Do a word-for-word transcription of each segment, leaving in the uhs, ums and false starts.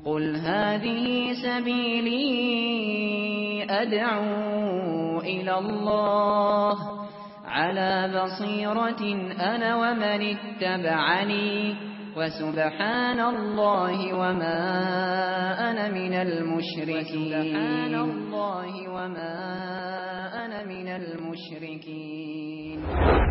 قل هذه سبيلي أدعو إلى الله على بصيرة أنا ومن اتبعني وسبحان الله وما أنا من المشركين سبحان الله وما أنا من المشركين.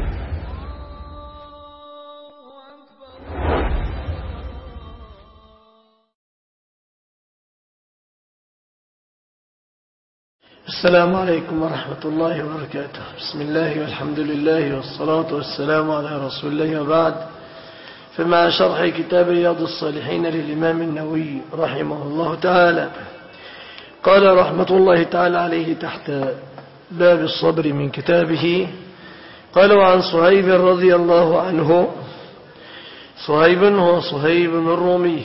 السلام عليكم ورحمة الله وبركاته. بسم الله والحمد لله والصلاة والسلام على رسول الله وبعد، فمع شرح كتاب رياض الصالحين للإمام النووي رحمه الله تعالى، قال رحمة الله تعالى عليه تحت باب الصبر من كتابه، قال: وعن صهيب رضي الله عنه. صهيب هو صهيب الرومي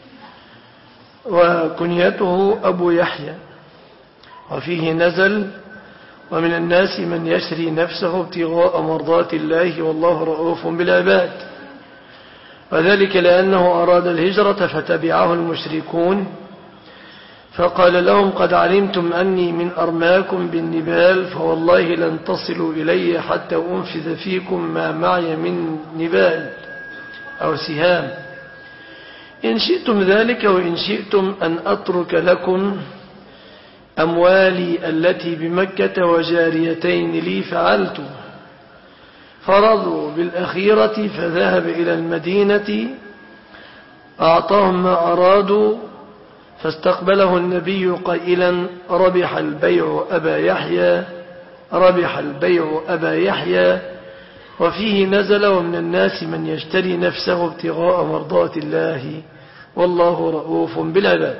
وكنيته أبو يحيى، وفيه نزل: ومن الناس من يشري نفسه ابتغاء مرضات الله والله رؤوف بالعباد. وذلك لأنه أراد الهجرة فتبعه المشركون فقال لهم: قد علمتم أني من أرماكم بالنبال، فوالله لن تصلوا إلي حتى أنفذ فيكم ما معي من نبال أو سهام، إن شئتم ذلك وإن شئتم أن أترك لكم أموالي التي بمكة وجاريتين لي فعلت. فرضوا بالأخيرة فذهب إلى المدينة أعطاهم ما أرادوا، فاستقبله النبي قائلا: ربح البيع أبا يحيى، ربح البيع أبا يحيى. وفيه نزل: ومن الناس من يشتري نفسه ابتغاء مرضات الله والله رؤوف بالعباد.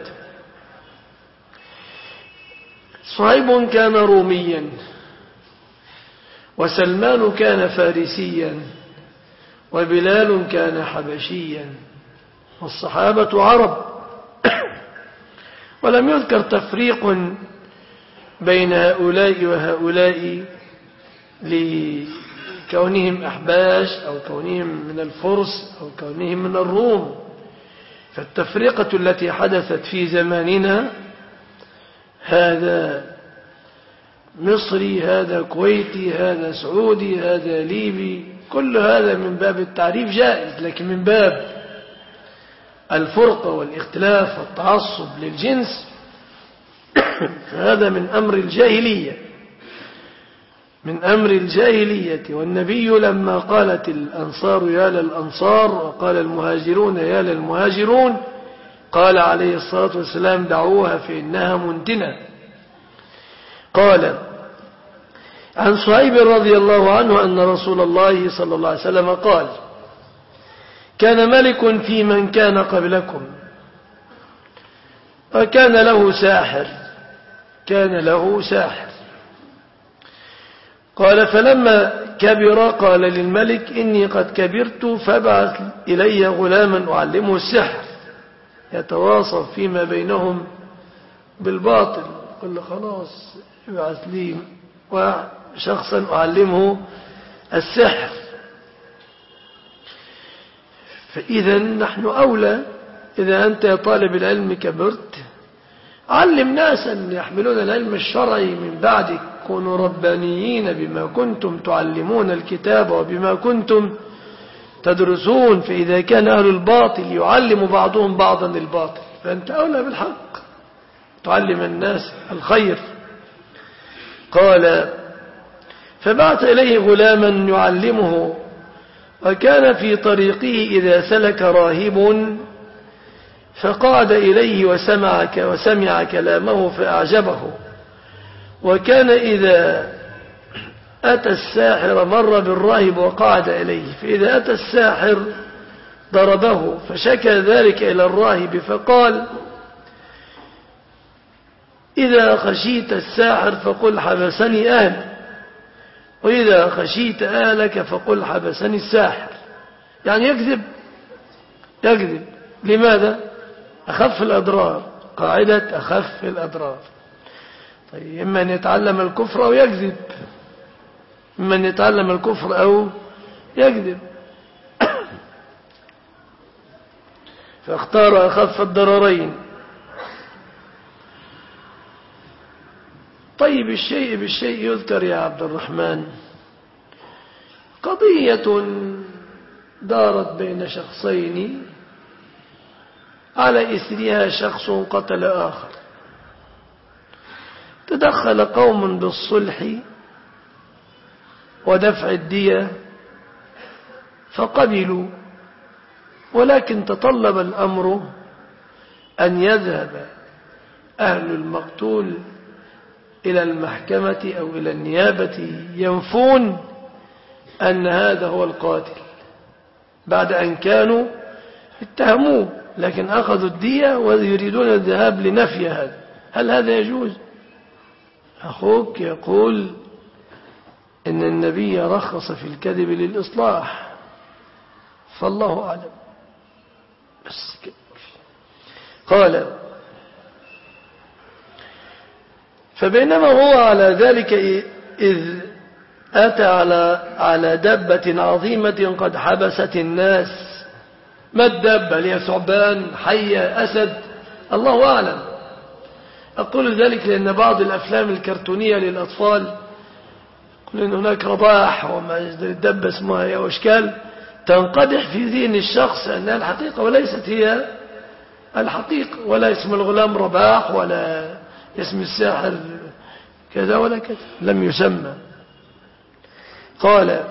صهيب كان روميا، وسلمان كان فارسيا، وبلال كان حبشيا، والصحابة عرب. ولم يذكر تفريق بين هؤلاء وهؤلاء لكونهم أحباش أو كونهم من الفرس أو كونهم من الروم، فالتفرقة التي حدثت في زماننا، هذا مصري، هذا كويتي، هذا سعودي، هذا ليبي، كل هذا من باب التعريف جائز، لكن من باب الفرقة والاختلاف والتعصب للجنس فهذا من أمر الجاهلية، من أمر الجاهلية. والنبي لما قالت الأنصار يا للأنصار وقال المهاجرون يا للمهاجرون، قال عليه الصلاة والسلام: دعوها فإنها منتنة. قال عن صهيب رضي الله عنه أن رسول الله صلى الله عليه وسلم قال: كان ملك في من كان قبلكم، وكان له ساحر، كان له ساحر. قال: فلما كبر قال للملك: إني قد كبرت فابعث إلي غلاما أعلمه السحر. يتواصف فيما بينهم بالباطل، قال له: خلاص ابعث لي وشخصا أعلمه السحر. فإذا نحن أولى، إذا أنت يا طالب العلم كبرت، علم ناسا يحملون العلم الشرعي من بعدك، كونوا ربانيين بما كنتم تعلمون الكتاب وبما كنتم تدرسون. فإذا كان أهل الباطل يعلم بعضهم بعضا الباطل، فأنت أولى بالحق، تعلم الناس الخير. قال: فبعث إليه غلاما يعلمه، وكان في طريقه إذا سلك راهب فقعد إليه وسمع, وسمع كلامه فأعجبه. وكان إذا أتى الساحر مر بالراهب وقعد إليه، فإذا أتى الساحر ضربه، فشكى ذلك إلى الراهب فقال: إذا خشيت الساحر فقل حبسني أهلي، وإذا خشيت أهلك فقل حبسني الساحر. يعني يكذب، يكذب. لماذا؟ أخف الأضرار، قاعدة أخف الأضرار. طيب، إما أن يتعلم الكفر أو يكذب، إما أن يتعلم الكفر أو يكذب. فاختار أخف الضررين. طيب الشيء بالشيء يذكر يا عبد الرحمن. قضية دارت بين شخصين على إثرها شخص قتل آخر، تدخل قوم بالصلح ودفع الدية فقبلوا، ولكن تطلب الأمر أن يذهب أهل المقتول إلى المحكمة أو إلى النيابة ينفون أن هذا هو القاتل بعد أن كانوا اتهموه، لكن أخذوا الدية ويريدون الذهاب لنفي هذا. هل هذا يجوز؟ أخوك يقول إن النبي رخص في الكذب للإصلاح، فالله أعلم. بس قال: فبينما هو على ذلك إذ أتى على على دبة عظيمة قد حبست الناس. ما الدبة؟ هي ثعبان، حية، أسد، الله أعلم. أقول ذلك لأن بعض الأفلام الكرتونية للأطفال يقول إن هناك رباح وما الدبة اسمها هي واشكال تنقدح في ذهن الشخص أنها الحقيقة وليست هي الحقيقة، ولا اسم الغلام رباح ولا اسم الساحر كذا ولا كذا، لم يسمى. قال: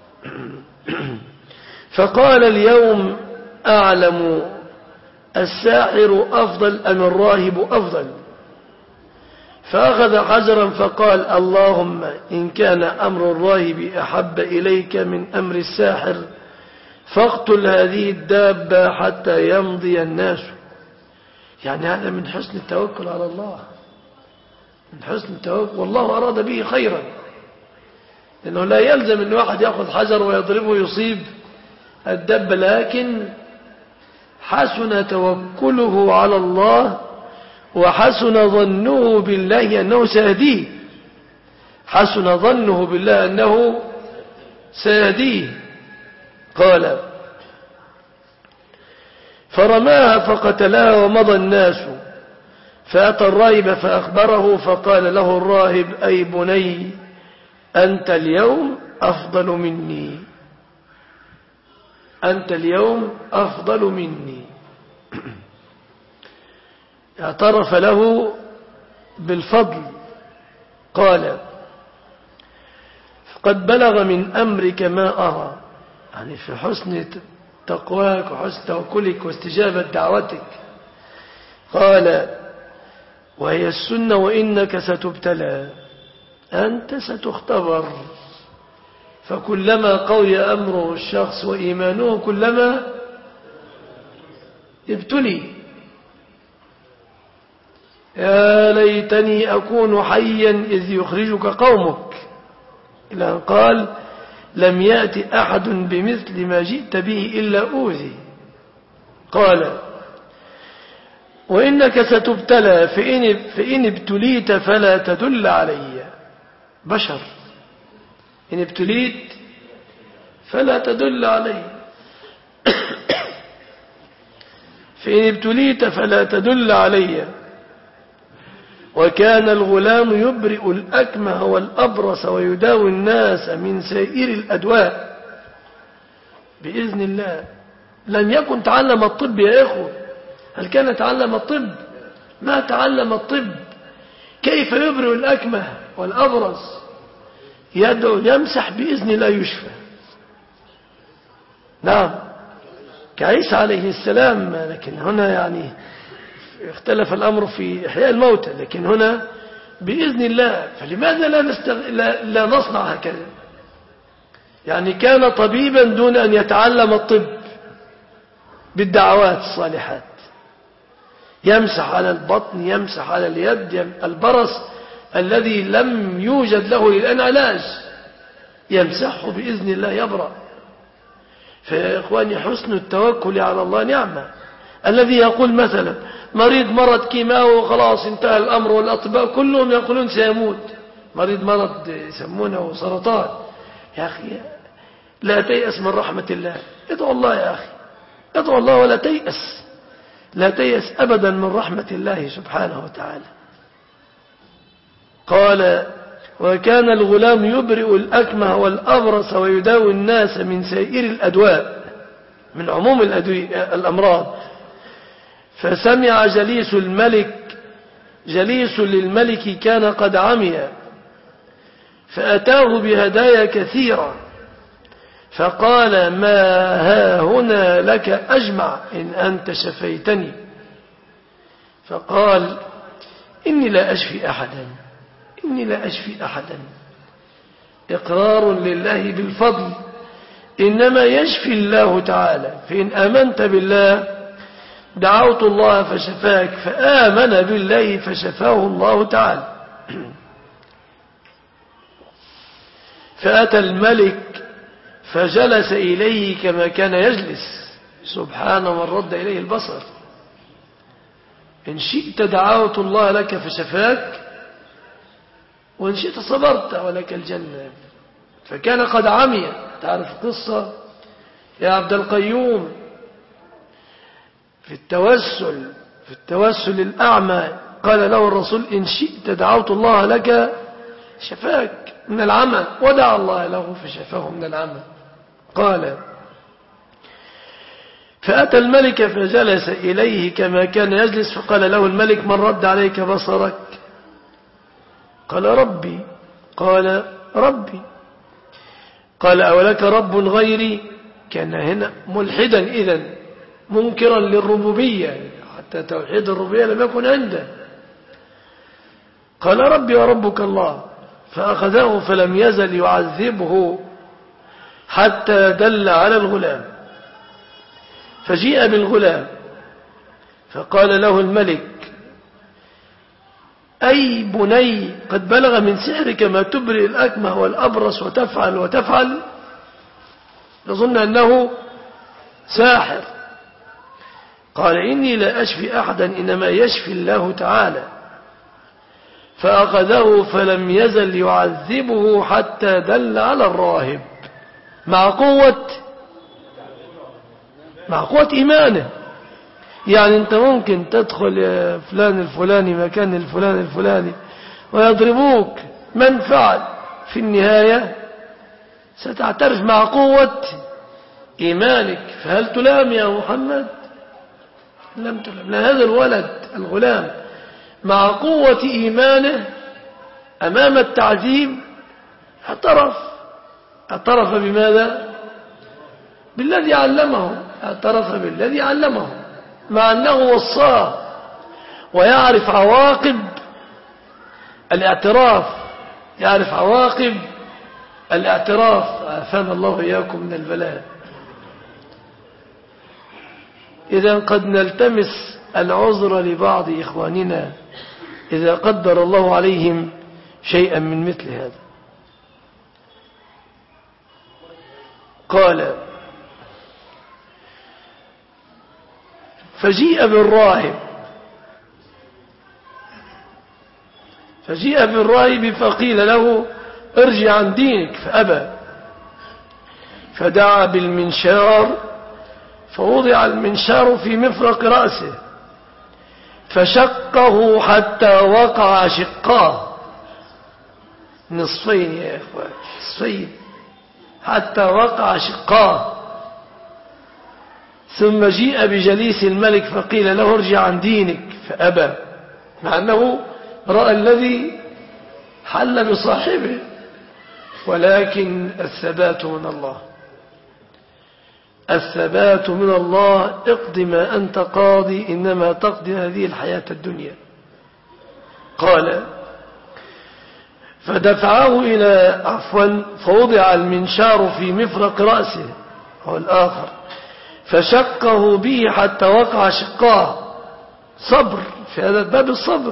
فقال: اليوم أعلم الساحر أفضل أم الراهب أفضل؟ فأخذ حجرا فقال: اللهم إن كان أمر الراهب أحب إليك من أمر الساحر فاقتل هذه الدابة حتى يمضي الناس. يعني هذا من حسن التوكل على الله، من حسن التوكل، والله أراد به خيرا، لأنه لا يلزم أن واحد يأخذ حجر ويضربه ويصيب الدب، لكن حسن توكله على الله وحسن ظنه بالله أنه سيهديه، حسن ظنه بالله أنه سيهديه. قال: فرماها فقتلها ومضى الناس، فأتى الراهب فأخبره، فقال له الراهب: أي بني أنت اليوم أفضل مني، أنت اليوم أفضل مني. اعترف له بالفضل. قال: قد بلغ من أمرك ما أرى، يعني في حسن تقواك وحسن توكلك واستجابة دعوتك. قال: وهي السنة وإنك ستبتلى، أنت ستختبر، فكلما قوي أمره الشخص وإيمانه كلما ابتلي. يا ليتني أكون حيا إذ يخرجك قومك، إلى أن قال: لم يأت أحد بمثل ما جئت به إلا أوذي. قال: وإنك ستبتلى، فإن, فإن ابتليت فلا تدل علي. بشر، إن ابتليت فلا تدل علي فإن ابتليت فلا تدل علي. وكان الغلام يبرئ الأكمه والأبرص ويداوي الناس من سائر الأدواء بإذن الله. لم يكن تعلم الطب يا إخوة. هل كان تعلم الطب؟ ما تعلم الطب. كيف يبرئ الأكمه والأبرص؟ يدعو يمسح بإذن الله يشفى. نعم، كعيسى عليه السلام. لكن هنا يعني اختلف الأمر في إحياء الموتى، لكن هنا بإذن الله. فلماذا لا, نستغ... لا... لا نصنع هكذا؟ يعني كان طبيبا دون أن يتعلم الطب بالدعوات الصالحات، يمسح على البطن، يمسح على اليد، يم... البرص الذي لم يوجد له الآن علاج يمسحه بإذن الله يبرأ. فيا إخواني، حسن التوكل على الله نعمة. الذي يقول مثلا مريض مرض كيماوي وخلاص انتهى الأمر، والأطباء كلهم يقولون سيموت، مريض مرض يسمونه سرطان، يا أخي لا تيأس من رحمة الله. ادعو الله يا أخي، ادعو الله ولا تيأس، لا تيأس أبدا من رحمة الله سبحانه وتعالى. قال وكان الغلام يبرئ الأكمه والأبرص ويداوي الناس من سائر الأدواء من عموم الأمراض. فسمع جليس الملك جليس للملك كان قد عمي فأتاه بهدايا كثيرة فقال ما ها هنا لك أجمع إن أنت شفيتني. فقال إني لا أشفي أحدا إني لا أشفي أحدا إقرار لله بالفضل إنما يشفي الله تعالى فإن آمنت بالله دعوت الله فشفاك فآمن بالله فشفاه الله تعالى. فأتى الملك فجلس إليه كما كان يجلس سبحان من رد إليه البصر. إن شئت دعوت الله لك فشفاك وإن شئت صبرت ولك الجنة. فكان قد عمي. تعرف قصة يا عبد القيوم في التوسل في التوسل الأعمى قال له الرسول إن شئت دعوت الله لك شفاك من العمى ودعا الله له فشفاه من العمى. قال فأتى الملك فجلس إليه كما كان يجلس فقال له الملك من رد عليك بصرك؟ قال ربي. قال ربي. قال أولك رب غيري؟ كان هنا ملحدا إذن منكرا للربوبية حتى توحيد الربوبية لم يكن عنده. قال ربي وربك الله. فأخذه فلم يزل يعذبه حتى دل على الغلام. فجيء بالغلام فقال له الملك أي بني قد بلغ من سحرك ما تبرئ الأكمه والأبرص وتفعل وتفعل. يظن أنه ساحر. قال إني لا أشفي أحدا إنما يشفي الله تعالى. فأخذه فلم يزل يعذبه حتى دل على الراهب مع قوة مع قوة إيمانه. يعني أنت ممكن تدخل يا فلان الفلاني مكان الفلان الفلاني ويضربوك من فعل في النهاية ستعترف مع قوة إيمانك. فهل تلام يا محمد؟ لم تلام. هذا الولد الغلام مع قوة إيمانه أمام التعذيب اعترف. اعترف بماذا؟ بالذي علمه. اعترف بالذي علمه مع أنه وصاه ويعرف عواقب الاعتراف. يعرف عواقب الاعتراف. عافانا الله إياكم من البلاء. إذا قد نلتمس العذر لبعض إخواننا إذا قدر الله عليهم شيئا من مثل هذا. قال فجيء بالراهب فجيء بالراهب فقيل له ارجع عن دينك فأبى. فدعا بالمنشار فوضع المنشار في مفرق رأسه فشقه حتى وقع شقاه نصفين يا إخوان نصفين حتى وقع شقاه. ثم جيء بجليس الملك فقيل له ارجع عن دينك فأبى مع أنه رأى الذي حل بصاحبه. ولكن الثبات من الله. الثبات من الله. اقض ما أنت قاضي إنما تقضي هذه الحياة الدنيا. قال فدفعه إلى عفوا فوضع المنشار في مفرق رأسه هو الآخر فشقه به حتى وقع شقاه. صبر في هذا الباب الصبر.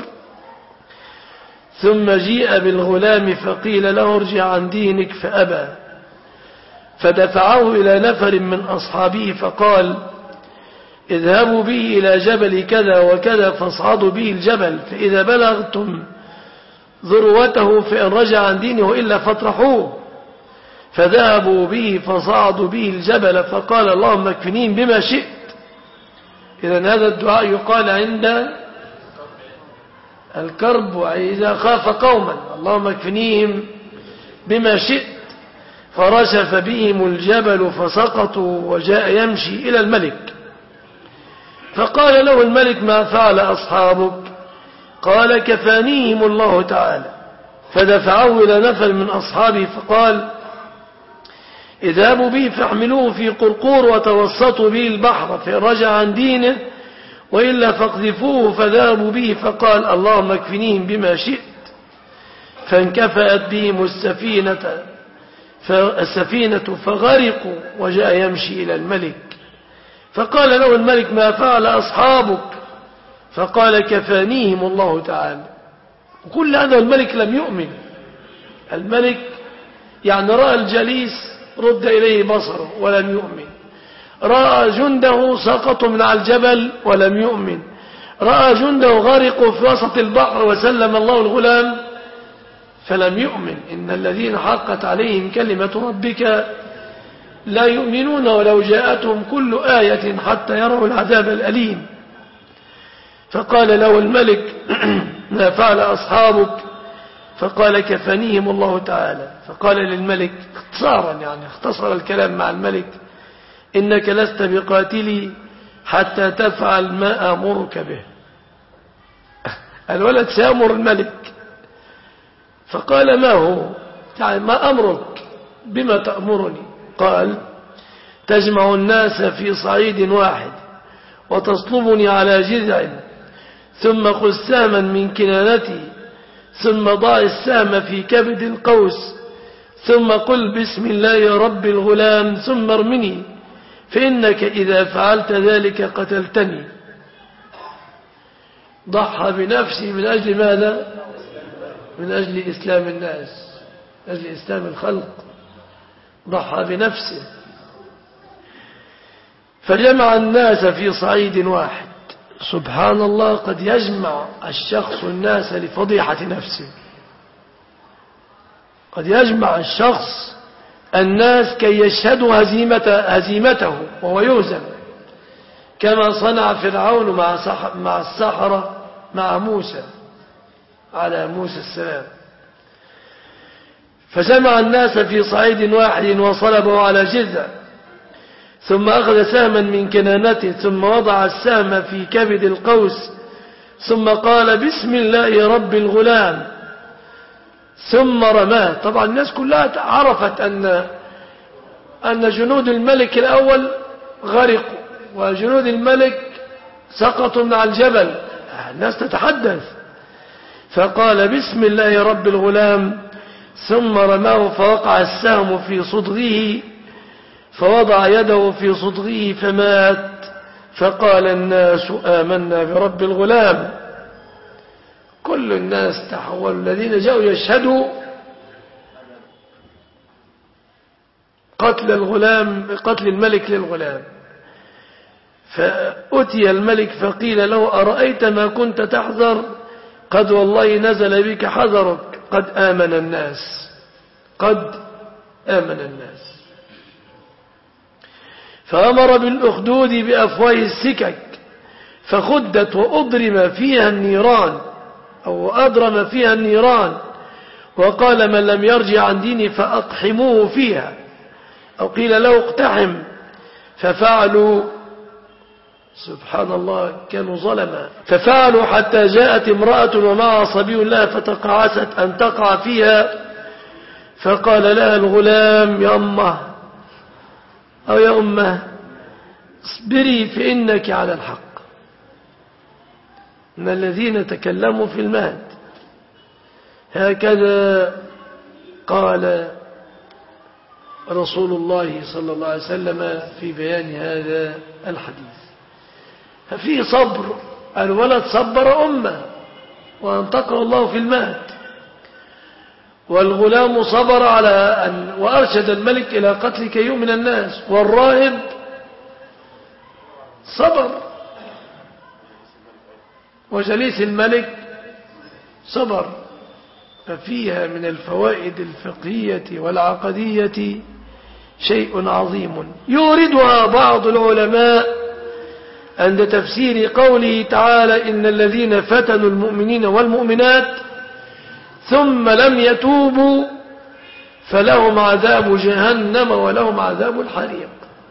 ثم جيء بالغلام فقيل له ارجع عن دينك فأبى. فدفعه إلى نفر من أصحابه فقال اذهبوا به إلى جبل كذا وكذا فاصعدوا به الجبل فإذا بلغتم ذروته فإن رجع عن دينه إلا فاطرحوه. فذهبوا به فصعدوا به الجبل فقال اللهم اكفنين بما شئت. إذن هذا الدعاء يقال عند الكرب إذا خاف قوما اللهم اكفنيهم بما شئت، فرشف بهم الجبل فسقطوا وجاء يمشي إلى الملك، فقال له الملك ما فعل أصحابك؟ قال كفانيهم الله تعالى. فدفعه إلى نفر من أصحابه فقال اذهبوا به فاحملوه في قرقور وتوسطوا به البحر، فإن رجع عن دينه وإلا فاقذفوه. فذهبوا به فقال اللهم اكفنيهم بما شئت، فانكفأت بهم السفينة السفينة فغرقوا وجاء يمشي إلى الملك، فقال له الملك ما فعل أصحابك؟ فقال كفانيهم الله تعالى. وكل هذا الملك لم يؤمن. الملك يعني رأى الجليس رد إليه بصره ولم يؤمن، رأى جنده سقطوا من على الجبل ولم يؤمن، رأى جنده غرقوا في وسط البحر وسلم الله الغلام فلم يؤمن. إن الذين حقت عليهم كلمة ربك لا يؤمنون ولو جاءتهم كل آية حتى يروا العذاب الأليم. فقال له الملك ما فعل أصحابك؟ فقال كفانيهم الله تعالى. فقال للملك اختصارا، يعني اختصر الكلام مع الملك إنك لست بقاتلي حتى تفعل ما أمرك به. الولد سيأمر الملك، فقال ما هو؟ يعني ما أمرك؟ بما تأمرني؟ قال تجمع الناس في صعيد واحد وتصلبني على جذع، ثم خذ سهما من كنانتي، ثم ضع السهم في كبد القوس، ثم قل بسم الله رب الغلام، ثم ارمني، فإنك إذا فعلت ذلك قتلتني. ضحى بنفسه من أجل ماذا؟ من أجل إسلام الناس، من أجل إسلام الخلق، ضحى بنفسه. فجمع الناس في صعيد واحد. سبحان الله، قد يجمع الشخص الناس لفضيحة نفسه، قد يجمع الشخص الناس كي يشهدوا هزيمة هزيمته وهو يهزم، كما صنع فرعون مع مع السحرة مع موسى على موسى السلام. فجمع الناس في صعيد واحد وصلبه على جذع، ثم أخذ سهما من كنانته، ثم وضع السهم في كبد القوس، ثم قال بسم الله رب الغلام، ثم رماه. طبعا الناس كلها عرفت أن أن جنود الملك الأول غرقوا وجنود الملك سقطوا من على الجبل، الناس تتحدث. فقال بسم الله رب الغلام، ثم رماه فوقع السهم في صدغه، فوضع يده في صدغه فمات. فقال الناس آمنا برب الغلام. كل الناس تحولوا، الذين جاءوا يشهدوا قتل الغلام، قتل الملك للغلام. فأتي الملك فقيل له أرأيت ما كنت تحذر؟ قد والله نزل بك حذرك، قد آمن الناس، قد آمن الناس. فأمر بالأخدود بأفواه السكك، فخدت وأضرم فيها النيران أو أضرم فيها النيران، وقال من لم يرجع عن ديني فأقحموه فيها، أو قيل له اقتحم. ففعلوا، سبحان الله، كانوا ظلما. ففعلوا حتى جاءت امرأة ومعها صبي لها فتقاعست أن تقع فيها، فقال لها الغلام يا أمه أو يا أمه اصبري فإنك على الحق. من الذين تكلموا في المهد. هكذا قال رسول الله صلى الله عليه وسلم في بيان هذا الحديث. ففيه صبر، الولد صبر أمه وانتقل الله في المهد، والغلام صبر على أن وأرشد الملك إلى قتل كي يؤمن الناس، والراهب صبر، وجليس الملك صبر. ففيها من الفوائد الفقهية والعقدية شيء عظيم يوردها بعض العلماء عند تفسير قوله تعالى إن الذين فتنوا المؤمنين والمؤمنات ثم لم يتوبوا فلهم عذاب جهنم ولهم عذاب الحريق.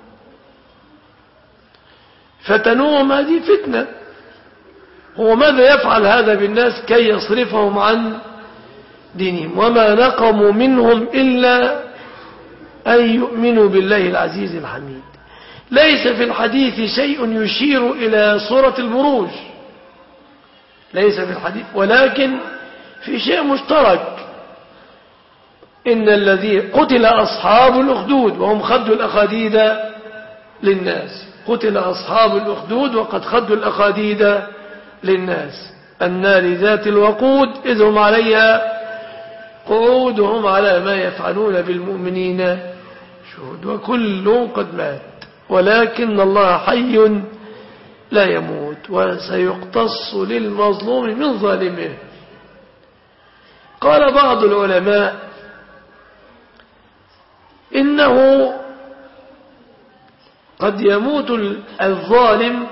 فتنوهم هذه فتنة. هو ماذا يفعل هذا بالناس كي يصرفهم عن دينهم؟ وما نقموا منهم إلا أن يؤمنوا بالله العزيز الحميد. ليس في الحديث شيء يشير إلى سورة البروج، ليس في الحديث، ولكن في شيء مشترك. إن الذي قتل أصحاب الأخدود وهم خدوا الأخاديد للناس. قتل أصحاب الأخدود وقد خدوا الأخاديد للناس. النار ذات الوقود إذ هم عليها قعود وهم على ما يفعلون بالمؤمنين شهود. وكل قد مات ولكن الله حي لا يموت وسيقتص للمظلوم من ظالمه. قال بعض العلماء إنه قد يموت الظالم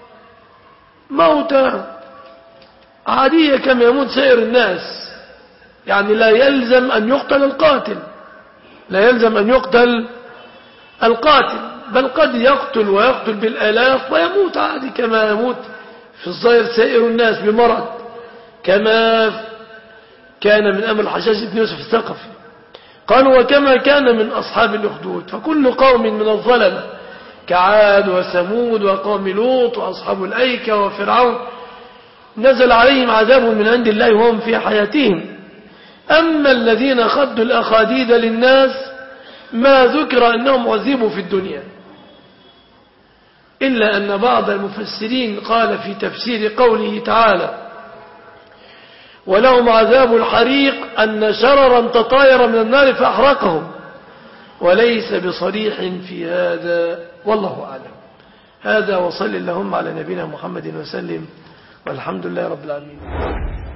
موتى عادية كما يموت سائر الناس، يعني لا يلزم أن يقتل القاتل، لا يلزم أن يقتل القاتل، بل قد يقتل ويقتل بالآلاف ويموت عادي كما يموت في الظاهر سائر الناس بمرض، كما كان من أمر الحجاج بن يوسف الثقفي. قالوا وكما كان من أصحاب الأخدود. فكل قوم من الظلمة كعاد وثمود وقوم لوط وأصحاب الأيكة وفرعون نزل عليهم عذاب من عند الله وهم في حياتهم. أما الذين خدوا الأخاديد للناس ما ذكر أنهم عذبوا في الدنيا، إلا أن بعض المفسرين قال في تفسير قوله تعالى ولهم عذاب الحريق أن شررا تطاير من النار فأحرقهم، وليس بصريح في هذا والله أعلم. هذا وصل اللهم على نبينا محمد وسلم والحمد لله رب العالمين.